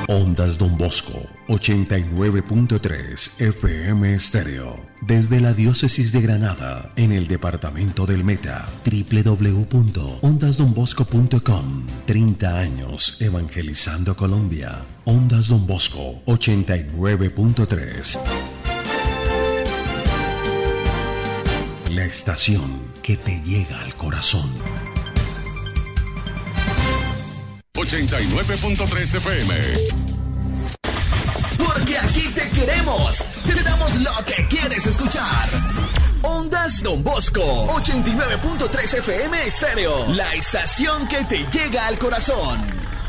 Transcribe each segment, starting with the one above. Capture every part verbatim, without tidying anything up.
Ondas Don Bosco, ochenta y nueve punto tres F M Estéreo. Desde la Diócesis de Granada, en el departamento del Meta. doble u doble u doble u punto ondas don bosco punto com. treinta años evangelizando Colombia. Ondas Don Bosco, ochenta y nueve punto tres. La estación que te llega al corazón. ochenta y nueve punto tres F M. Porque aquí te queremos. Te damos lo que quieres escuchar. Ondas Don Bosco, ochenta y nueve punto tres F M Estéreo. La estación que te llega al corazón.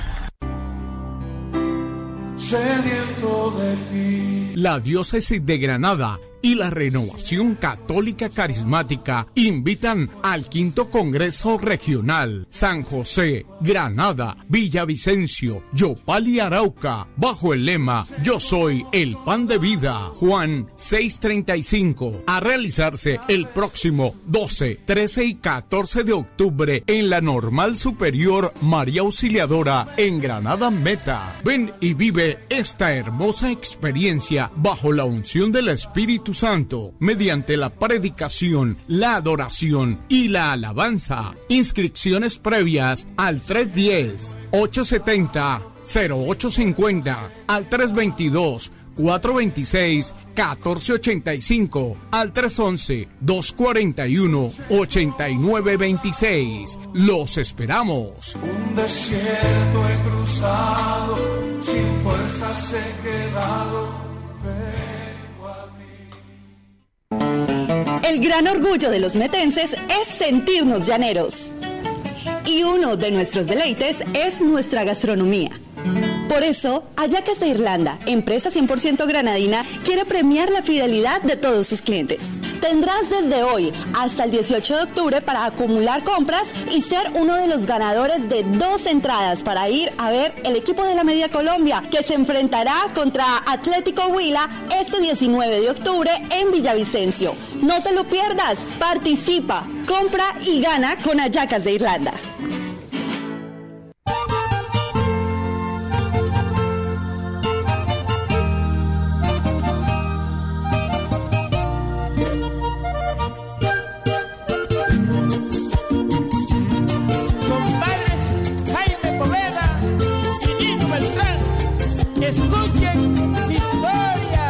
Sediento de ti. La Diócesis de Granada y la Renovación Católica Carismática invitan al quinto Congreso Regional San José, Granada, Villavicencio, Yopal y Arauca, bajo el lema Yo soy el pan de vida, Juan seis treinta y cinco, a realizarse el próximo doce, trece y catorce de octubre en la Normal Superior María Auxiliadora en Granada Meta. Ven y vive esta hermosa experiencia bajo la unción del Espíritu Santo, mediante la predicación, la adoración y la alabanza. Inscripciones previas al tres diez, ocho setenta, cero ocho cincuenta, al tres veintidós, cuatro veintiséis, catorce ochenta y cinco, al tres once, dos cuarenta y uno, ochenta y nueve veintiséis. Los esperamos. Un desierto he cruzado, sin fuerzas he quedado. El gran orgullo de los metenses es sentirnos llaneros. Y uno de nuestros deleites es nuestra gastronomía. Por eso, Hallacas de Irlanda, empresa cien por ciento granadina, quiere premiar la fidelidad de todos sus clientes. Tendrás desde hoy hasta el dieciocho de octubre para acumular compras y ser uno de los ganadores de dos entradas para ir a ver el equipo de la Media Colombia, que se enfrentará contra Atlético Huila este diecinueve de octubre en Villavicencio. No te lo pierdas, participa, compra y gana con Hallacas de Irlanda. Escuchen mi historia.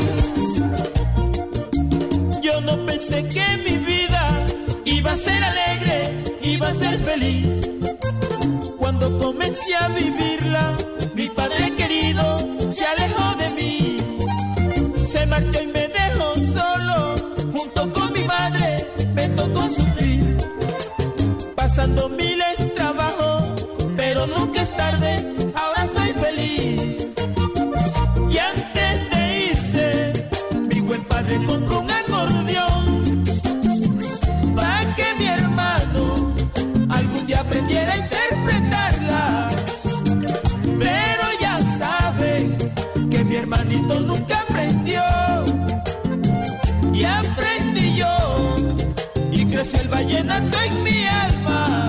Yo no pensé que mi vida iba a ser alegre, iba a ser feliz. Cuando comencé a vivirla, mi padre querido se alejó de mí. Se marchó y me dejó solo, junto con mi madre me tocó sufrir. Pasando miles trabajos, pero nunca es tarde, ahora soy feliz. Y antes de irse, mi buen padre compró un acordeón para que mi hermano algún día aprendiera a interpretarla. Pero ya saben que mi hermanito nunca aprendió. Y aprendí yo, y creció el vallenato en mi alma.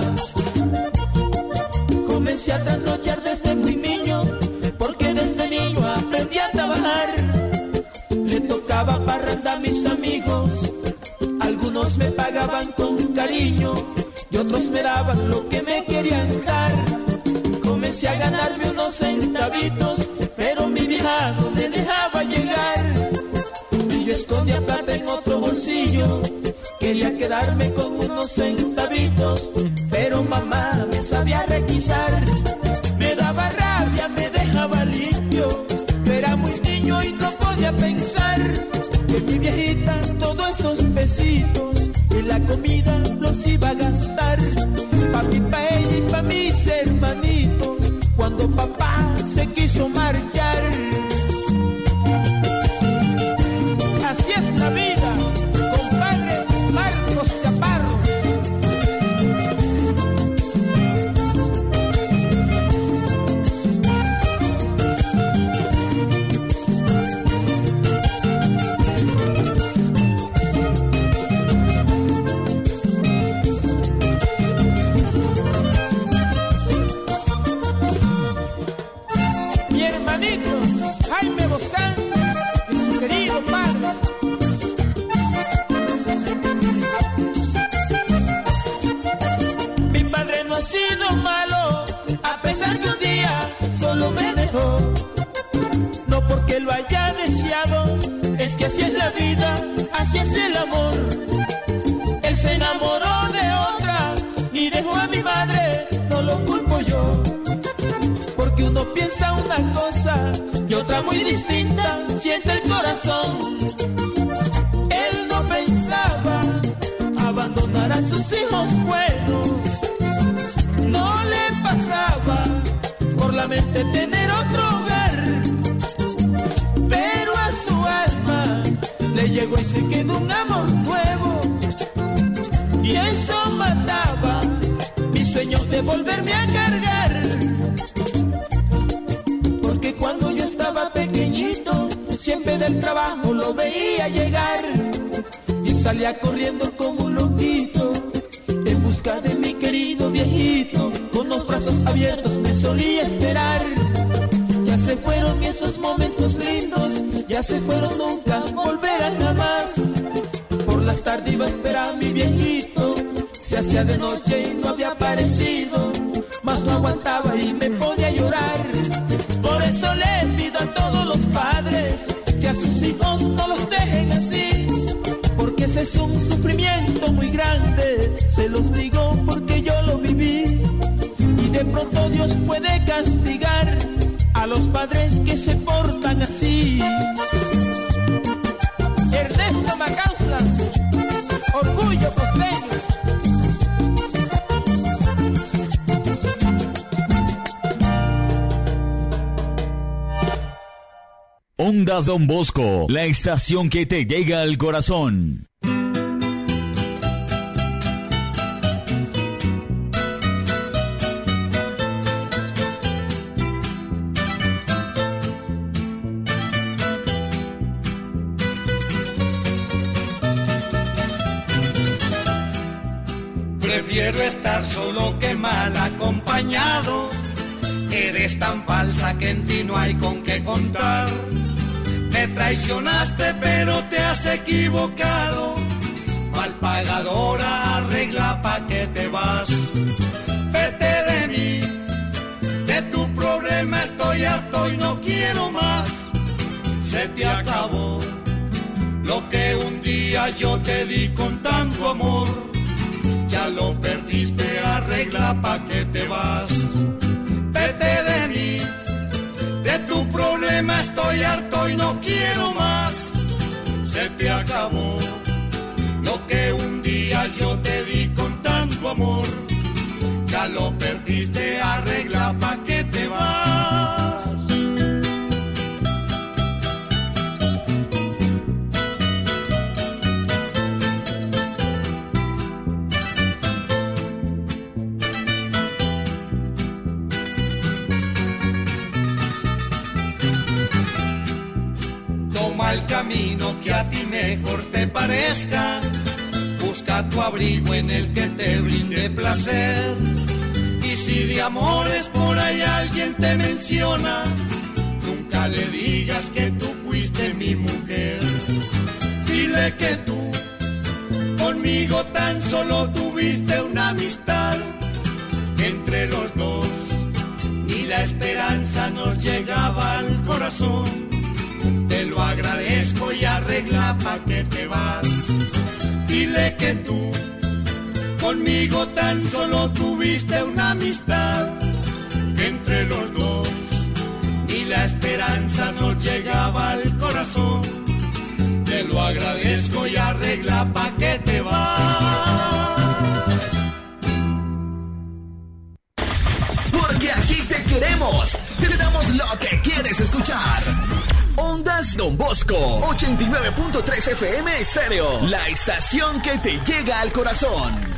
Comencé a trasnochar desde muy niño, porque desde niño aprendí a trabajar. Le tocaba parranda a mis amigos, algunos me pagaban con cariño y otros me daban lo que me querían dar. Comencé a ganarme unos centavitos, pero mi vieja no me dejaba llegar. Y yo escondía plata en otro bolsillo, quería quedarme con unos centavitos, pero mamá me sabía requisar. Me daba rabia, me dejaba limpio. Yo era muy niño y no podía pensar que mi viejita todos esos pesitos en la comida los iba a gastar. Pa' mí, pa' ella y pa' mis hermanitos, cuando papá se quiso marchar. Así es la vida, compadre Marcos Chaparro. ha sido malo, a pesar que un día solo me dejó. No porque lo haya deseado, es que así es la vida, así es el amor. Él se enamoró de otra y dejó a mi madre, no lo culpo yo. Porque uno piensa una cosa y otra muy distinta siente el corazón. Él no pensaba abandonar a sus hijos buenos, no le pasaba por la mente tener otro hogar, pero a su alma le llegó ese que de un amor nuevo, y eso mataba mis sueños de volverme a cargar. Porque cuando yo estaba pequeñito, siempre del trabajo lo veía llegar y salía corriendo como un loquito en busca de mi querido viejito. Con los brazos abiertos me solía esperar. Ya se fueron esos momentos lindos, ya se fueron, nunca volverán jamás. Por las tardes iba a esperar a mi viejito, se hacía de noche y no había aparecido, mas no aguantaba y me ponía a llorar. Por eso les pido a todos los padres que a sus hijos no los dejen así, porque ese es un sufrimiento muy grande, se los digo porque yo lo viví. Y de pronto Dios puede castigar a los padres que se portan así. Ernesto Macauslas, orgullo costeño. Ondas Don Bosco, la estación que te llega al corazón. Prefiero estar solo que mal acompañado. Eres tan falsa que en ti no hay con qué contar. Me traicionaste pero te has equivocado. Mal pagadora, arregla pa' que te vas. Vete de mí, de tu problema estoy harto y no quiero más. Se te acabó lo que un día yo te di con tanto amor. Ya lo perdiste, arregla pa' que te vas. Vete de mí, de tu problema estoy harto y no quiero más. Se te acabó lo que un día yo te di con tanto amor. Ya lo perdiste, arregla pa' que te vas. El camino que a ti mejor te parezca, busca tu abrigo en el que te brinde placer. Y si de amores por ahí alguien te menciona, nunca le digas que tú fuiste mi mujer. Dile que tú conmigo tan solo tuviste una amistad. Entre los dos ni la esperanza nos llegaba al corazón. Te lo agradezco y arregla pa' que te vas. Dile que tú conmigo tan solo tuviste una amistad. Entre los dos ni la esperanza nos llegaba al corazón. Te lo agradezco y arregla pa' que te vas. Porque aquí te queremos, te damos lo que quieres escuchar. Ondas Don Bosco, ochenta y nueve punto tres F M Estéreo, la estación que te llega al corazón.